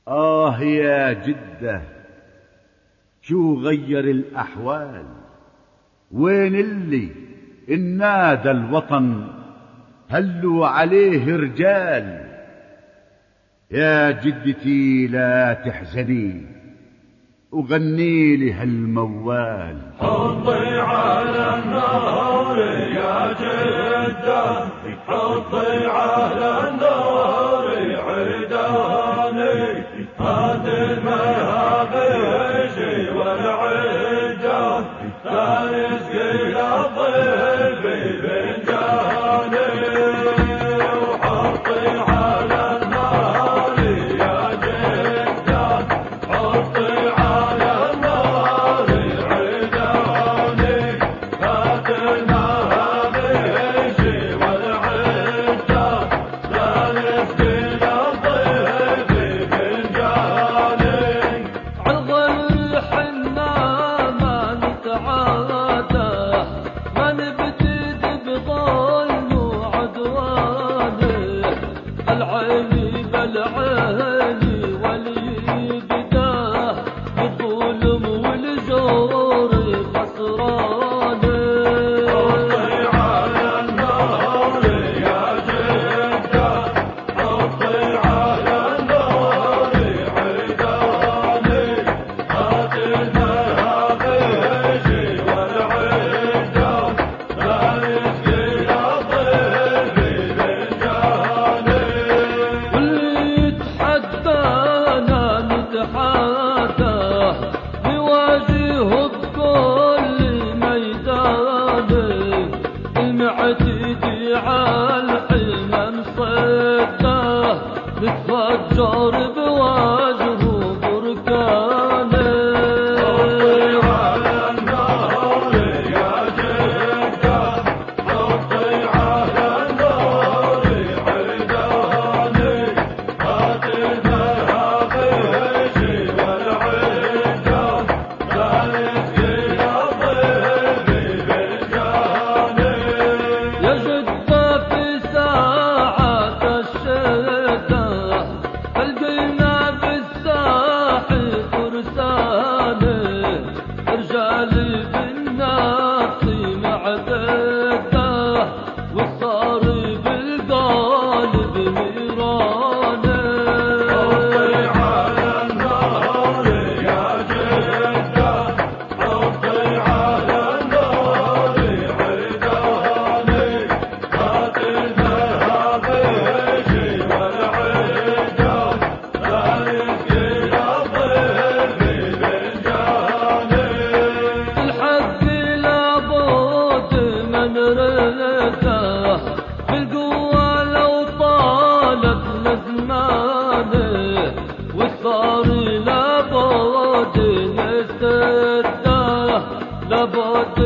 يا جدة، شو غير الأحوال؟ وين اللي إن نادى الوطن هلوا عليه رجال؟ يا جدتي لا تحزني وغني لي هالموال. حطي على النار يا جدة، حطي على النار عيداني، هات المهابيش والعجة، لا يسقي الضيف بفنجاني. وحطي على النار يا جدة، حطي على النار عيداني، هات المهابيش والعجة، لا يسقي الضيف بفنجاني. عرض الحنة ما نتعاده، ما نبتد بظلم وعدوانه، العيني بالعيني واليده، بالظلم والجور خسرانه. حطي على النار يا جدة، حطي على النار عيداني، هات المهابيش والعجة، لا يسقي الضيف بفنجاني. واللي يتحدانا نتحداه، نواجهه بكل ميدانه، المعتدي عالحمى نصده، نتفجر بواجهه بركانه. حطي على النار يا جدة، حطي على النار عيداني، هات المهابيش والعجة، لا يسقي الضيف بفنجاني. يا جدة في ساعة الشدة، تلقينا بالساحل فرسانه، رجالي بالناصي معدده، والصاري بالقالب نيرانه. حطي على النار يا جدة، حطي على النار عيداني، هات المهابيش والعجة، لا يسقي الضيف بفنجاني. الحق لابد من رده، بالقوة لو طالت لزمانه، والصاري لابد نسده، لابد